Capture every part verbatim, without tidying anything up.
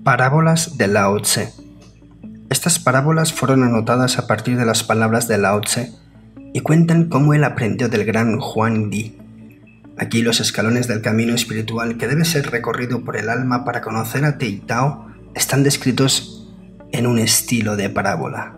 Parábolas de Lao Tse. Estas parábolas fueron anotadas a partir de las palabras de Lao Tse y cuentan cómo él aprendió del gran Huang Di. Aquí los escalones del camino espiritual que debe ser recorrido por el alma para conocer a Te y Tao están descritos en un estilo de parábola.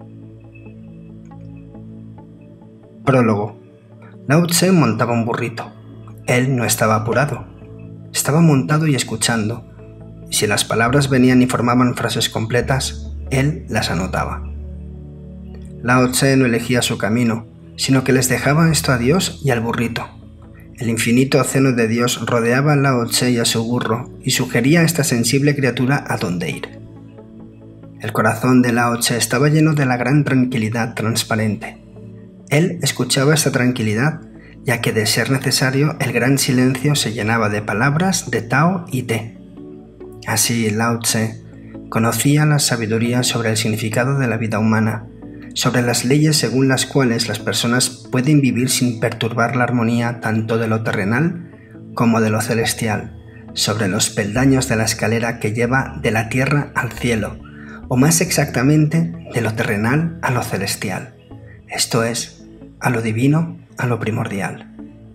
Prólogo. Lao Tse montaba un burrito. Él no estaba apurado. Estaba montado y escuchando. Y si las palabras venían y formaban frases completas, él las anotaba. Lao Tse no elegía su camino, sino que les dejaba esto a Dios y al burrito. El infinito océano de Dios rodeaba a Lao Tse y a su burro y sugería a esta sensible criatura a dónde ir. El corazón de Lao Tse estaba lleno de la gran tranquilidad transparente. Él escuchaba esta tranquilidad, ya que de ser necesario el gran silencio se llenaba de palabras de Tao y Te. Así Lao Tse conocía la sabiduría sobre el significado de la vida humana, sobre las leyes según las cuales las personas pueden vivir sin perturbar la armonía tanto de lo terrenal como de lo celestial, sobre los peldaños de la escalera que lleva de la tierra al cielo, o más exactamente de lo terrenal a lo celestial, esto es, a lo divino, a lo primordial.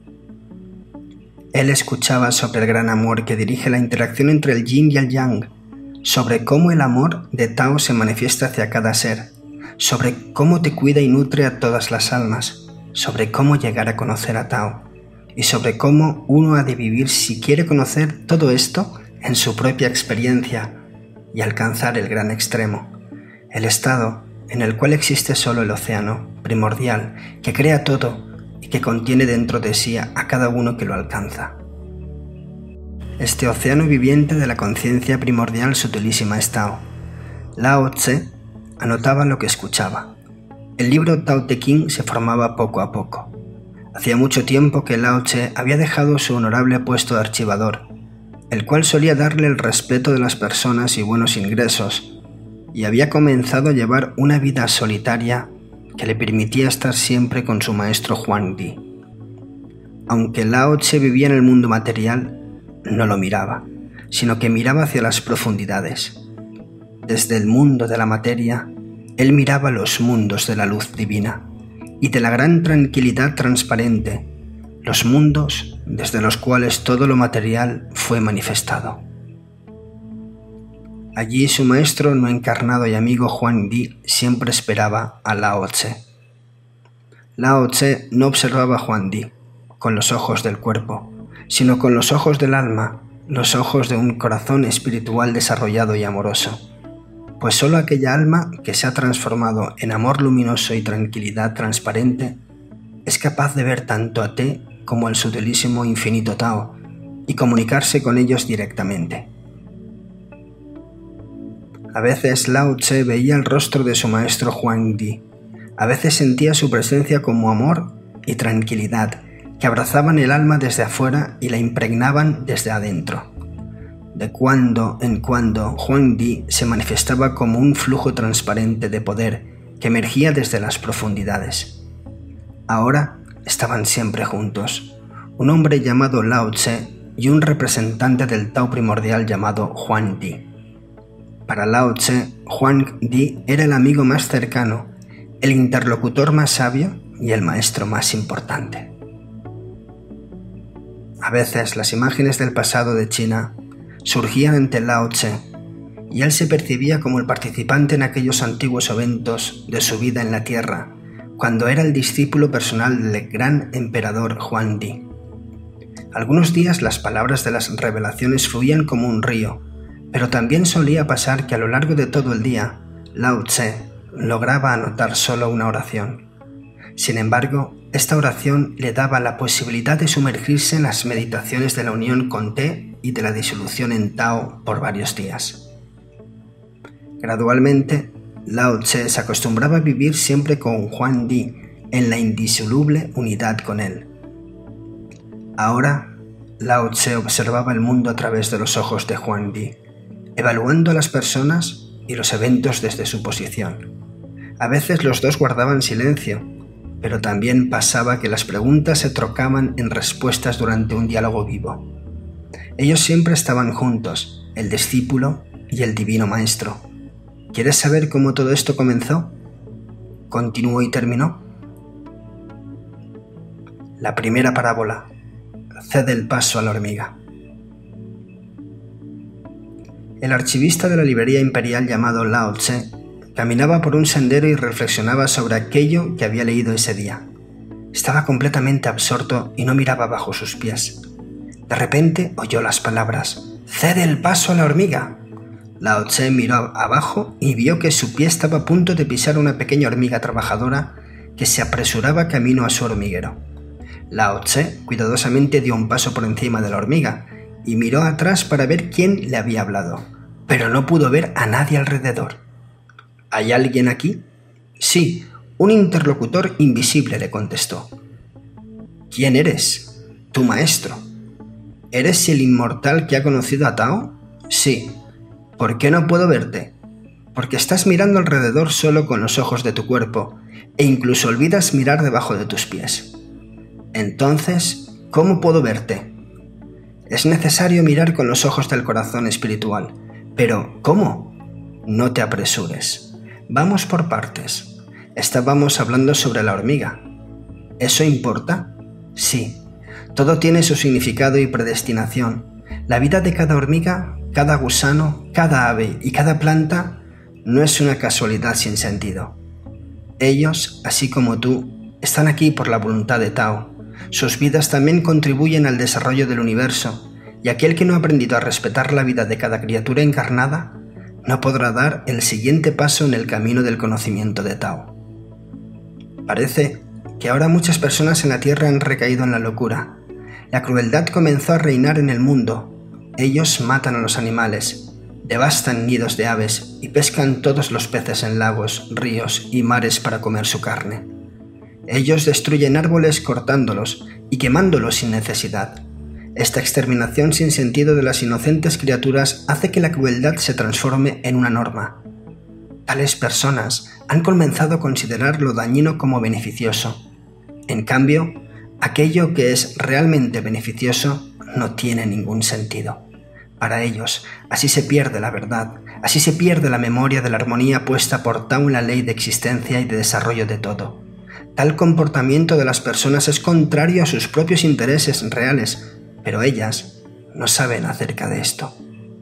Él escuchaba sobre el gran amor que dirige la interacción entre el yin y el yang, sobre cómo el amor de Tao se manifiesta hacia cada ser, sobre cómo te cuida y nutre a todas las almas, sobre cómo llegar a conocer a Tao, y sobre cómo uno ha de vivir si quiere conocer todo esto en su propia experiencia y alcanzar el gran extremo, el estado en el cual existe solo el océano primordial que crea todo y que contiene dentro de sí a cada uno que lo alcanza. Este océano viviente de la conciencia primordial sutilísima es Tao. Lao Tse anotaba lo que escuchaba. El libro Tao Te Ching se formaba poco a poco. Hacía mucho tiempo que Lao Tse había dejado su honorable puesto de archivador, el cual solía darle el respeto de las personas y buenos ingresos, y había comenzado a llevar una vida solitaria que le permitía estar siempre con su maestro Huang Di. Aunque Lao Tse vivía en el mundo material, no lo miraba, sino que miraba hacia las profundidades. Desde el mundo de la materia, él miraba los mundos de la luz divina y de la gran tranquilidad transparente, los mundos desde los cuales todo lo material fue manifestado. Allí su maestro no encarnado y amigo Huang Di siempre esperaba a Lao Tse. Lao Tse no observaba a Huang Di con los ojos del cuerpo, sino con los ojos del alma, los ojos de un corazón espiritual desarrollado y amoroso, pues solo aquella alma que se ha transformado en amor luminoso y tranquilidad transparente es capaz de ver tanto a Te como al sutilísimo infinito Tao y comunicarse con ellos directamente. A veces Lao Tse veía el rostro de su maestro Huang Di, a veces sentía su presencia como amor y tranquilidad que abrazaban el alma desde afuera y la impregnaban desde adentro. De cuando en cuando Huang Di se manifestaba como un flujo transparente de poder que emergía desde las profundidades. Ahora estaban siempre juntos, un hombre llamado Lao Tse y un representante del Tao primordial llamado Huang Di. Para Lao Tse, Huang Di era el amigo más cercano, el interlocutor más sabio y el maestro más importante. A veces las imágenes del pasado de China surgían ante Lao Tse y él se percibía como el participante en aquellos antiguos eventos de su vida en la tierra, cuando era el discípulo personal del gran emperador Huang Di. Algunos días las palabras de las revelaciones fluían como un río, pero también solía pasar que a lo largo de todo el día, Lao Tse lograba anotar solo una oración. Sin embargo, esta oración le daba la posibilidad de sumergirse en las meditaciones de la unión con Te y de la disolución en Tao por varios días. Gradualmente, Lao Tse se acostumbraba a vivir siempre con Huang Di en la indisoluble unidad con él. Ahora, Lao Tse observaba el mundo a través de los ojos de Huang Di, evaluando a las personas y los eventos desde su posición. A veces los dos guardaban silencio, pero también pasaba que las preguntas se trocaban en respuestas durante un diálogo vivo. Ellos siempre estaban juntos, el discípulo y el Divino Maestro. ¿Quieres saber cómo todo esto comenzó? ¿Continuó y terminó? La primera parábola. Cede el paso a la hormiga. El archivista de la librería imperial llamado Lao Tse caminaba por un sendero y reflexionaba sobre aquello que había leído ese día. Estaba completamente absorto y no miraba bajo sus pies. De repente oyó las palabras: «¡Cede el paso a la hormiga!». Lao Tse miró abajo y vio que su pie estaba a punto de pisar una pequeña hormiga trabajadora que se apresuraba camino a su hormiguero. Lao Tse cuidadosamente dio un paso por encima de la hormiga y miró atrás para ver quién le había hablado, pero no pudo ver a nadie alrededor. ¿Hay alguien aquí? Sí, un interlocutor invisible le contestó. ¿Quién eres? Tu maestro. ¿Eres el inmortal que ha conocido a Tao? Sí. ¿Por qué no puedo verte? Porque estás mirando alrededor solo con los ojos de tu cuerpo e incluso olvidas mirar debajo de tus pies. Entonces, ¿cómo puedo verte? Es necesario mirar con los ojos del corazón espiritual. Pero, ¿cómo? No te apresures. Vamos por partes. Estábamos hablando sobre la hormiga. ¿Eso importa? Sí. Todo tiene su significado y predestinación. La vida de cada hormiga, cada gusano, cada ave y cada planta no es una casualidad sin sentido. Ellos, así como tú, están aquí por la voluntad de Tao. Sus vidas también contribuyen al desarrollo del universo, y aquel que no ha aprendido a respetar la vida de cada criatura encarnada no podrá dar el siguiente paso en el camino del conocimiento de Tao. Parece que ahora muchas personas en la Tierra han recaído en la locura. La crueldad comenzó a reinar en el mundo. Ellos matan a los animales, devastan nidos de aves y pescan todos los peces en lagos, ríos y mares para comer su carne. Ellos destruyen árboles cortándolos y quemándolos sin necesidad. Esta exterminación sin sentido de las inocentes criaturas hace que la crueldad se transforme en una norma. Tales personas han comenzado a considerar lo dañino como beneficioso. En cambio, aquello que es realmente beneficioso no tiene ningún sentido. Para ellos, así se pierde la verdad, así se pierde la memoria de la armonía puesta por Tao en la ley de existencia y de desarrollo de todo. Tal comportamiento de las personas es contrario a sus propios intereses reales, pero ellas no saben acerca de esto.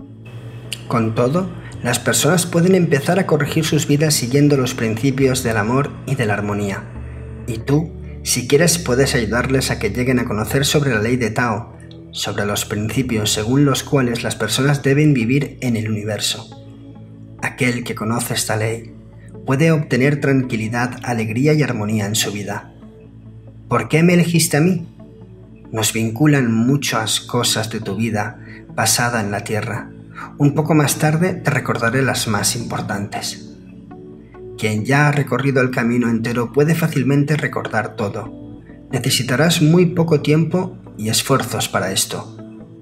Con todo, las personas pueden empezar a corregir sus vidas siguiendo los principios del amor y de la armonía. Y tú, si quieres, puedes ayudarles a que lleguen a conocer sobre la ley de Tao, sobre los principios según los cuales las personas deben vivir en el universo. Aquel que conoce esta ley puede obtener tranquilidad, alegría y armonía en su vida. ¿Por qué me elegiste a mí? Nos vinculan muchas cosas de tu vida pasada en la Tierra. Un poco más tarde te recordaré las más importantes. Quien ya ha recorrido el camino entero puede fácilmente recordar todo. Necesitarás muy poco tiempo y esfuerzos para esto.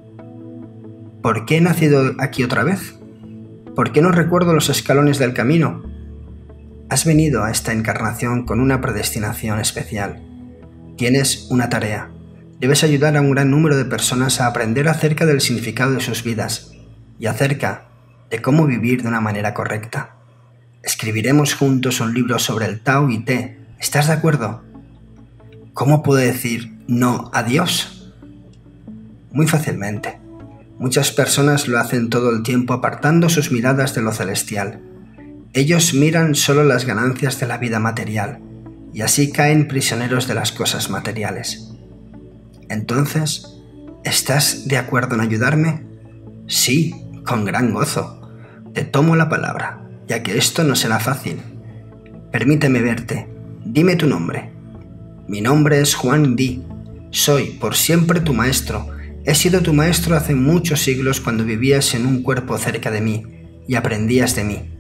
¿Por qué he nacido aquí otra vez? ¿Por qué no recuerdo los escalones del camino? Has venido a esta encarnación con una predestinación especial. Tienes una tarea. Debes ayudar a un gran número de personas a aprender acerca del significado de sus vidas y acerca de cómo vivir de una manera correcta. Escribiremos juntos un libro sobre el Tao y Te. ¿Estás de acuerdo? ¿Cómo puedo decir no a Dios? Muy fácilmente. Muchas personas lo hacen todo el tiempo apartando sus miradas de lo celestial. Ellos miran solo las ganancias de la vida material y así caen prisioneros de las cosas materiales. Entonces, ¿estás de acuerdo en ayudarme? Sí, con gran gozo. Te tomo la palabra, ya que esto no será fácil. Permíteme verte. Dime tu nombre. Mi nombre es Juan Di. Soy por siempre tu maestro. He sido tu maestro hace muchos siglos cuando vivías en un cuerpo cerca de mí y aprendías de mí.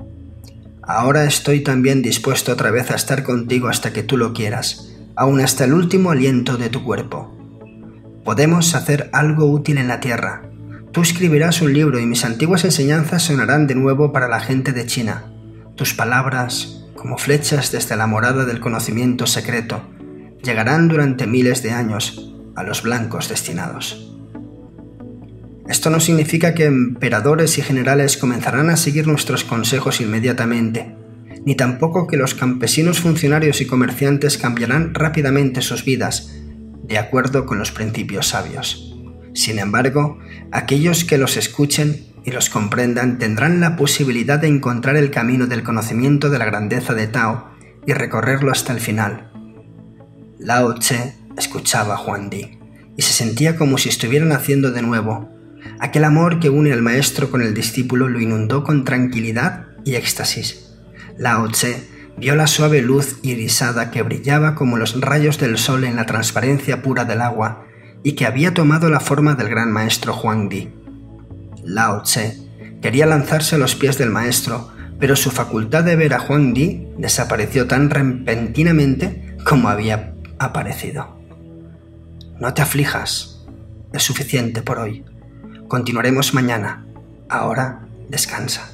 Ahora estoy también dispuesto otra vez a estar contigo hasta que tú lo quieras, aun hasta el último aliento de tu cuerpo. Podemos hacer algo útil en la Tierra. Tú escribirás un libro y mis antiguas enseñanzas sonarán de nuevo para la gente de China. Tus palabras, como flechas desde la morada del conocimiento secreto, llegarán durante miles de años a los blancos destinados. Esto no significa que emperadores y generales comenzarán a seguir nuestros consejos inmediatamente, ni tampoco que los campesinos, funcionarios y comerciantes cambiarán rápidamente sus vidas, de acuerdo con los principios sabios. Sin embargo, aquellos que los escuchen y los comprendan tendrán la posibilidad de encontrar el camino del conocimiento de la grandeza de Tao y recorrerlo hasta el final. Lao Tse escuchaba a Huang Di y se sentía como si estuviera naciendo de nuevo. Aquel amor que une al maestro con el discípulo lo inundó con tranquilidad y éxtasis. Lao Tse vio la suave luz irisada que brillaba como los rayos del sol en la transparencia pura del agua y que había tomado la forma del gran maestro Huang Di. Lao Tse quería lanzarse a los pies del maestro, pero su facultad de ver a Huang Di desapareció tan repentinamente como había aparecido. No te aflijas, es suficiente por hoy. Continuaremos mañana. Ahora descansa.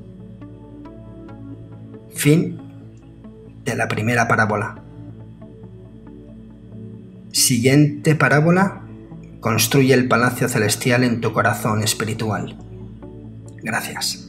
Fin de la primera parábola. Siguiente parábola: construye el palacio celestial en tu corazón espiritual. Gracias.